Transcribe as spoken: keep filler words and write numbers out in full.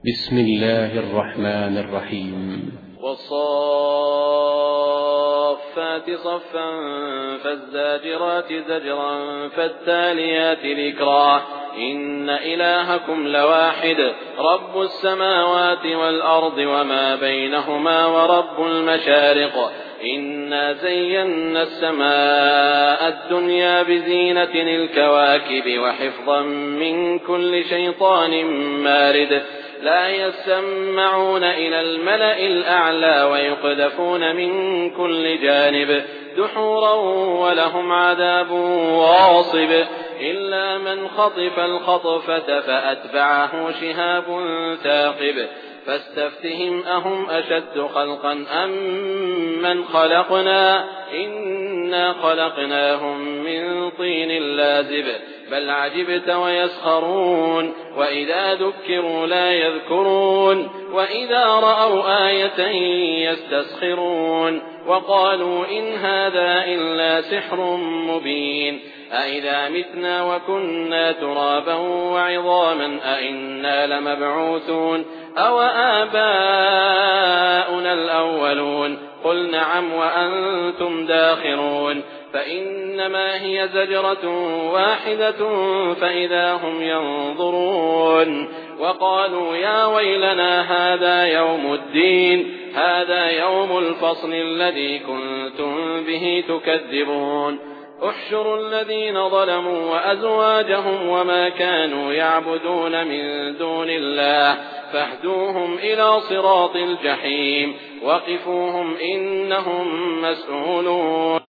بسم الله الرحمن الرحيم. والصافات صفا فالزاجرات زجرا فالتاليات ذكرا إن إلهكم لواحد رب السماوات والأرض وما بينهما ورب المشارق إنا زينا السماء الدنيا بزينة الكواكب وحفظا من كل شيطان مارد لا يسمعون إلى الملأ الأعلى ويقذفون من كل جانب دحورا ولهم عذاب واصب إلا من خطف الخطفة فأتبعه شهاب ثاقب فاستفتهم أهم أشد خلقا أم من خلقنا إنا خلقناهم من طين لازب بل عجبت ويسخرون وإذا ذكروا لا يذكرون وإذا رأوا آية يستسخرون وقالوا إن هذا إلا سحر مبين أإذا متنا وكنا ترابا وعظاما أإنا لمبعوثون أو آباؤنا الأولون قل نعم وأنتم داخرون فإنما هي زجرة واحدة فإذا هم ينظرون وقالوا يا ويلنا هذا يوم الدين هذا يوم الفصل الذي كنتم به تكذبون احشروا الذين ظلموا وأزواجهم وما كانوا يعبدون من دون الله فاهدوهم إلى صراط الجحيم وقفوهم إنهم مسؤولون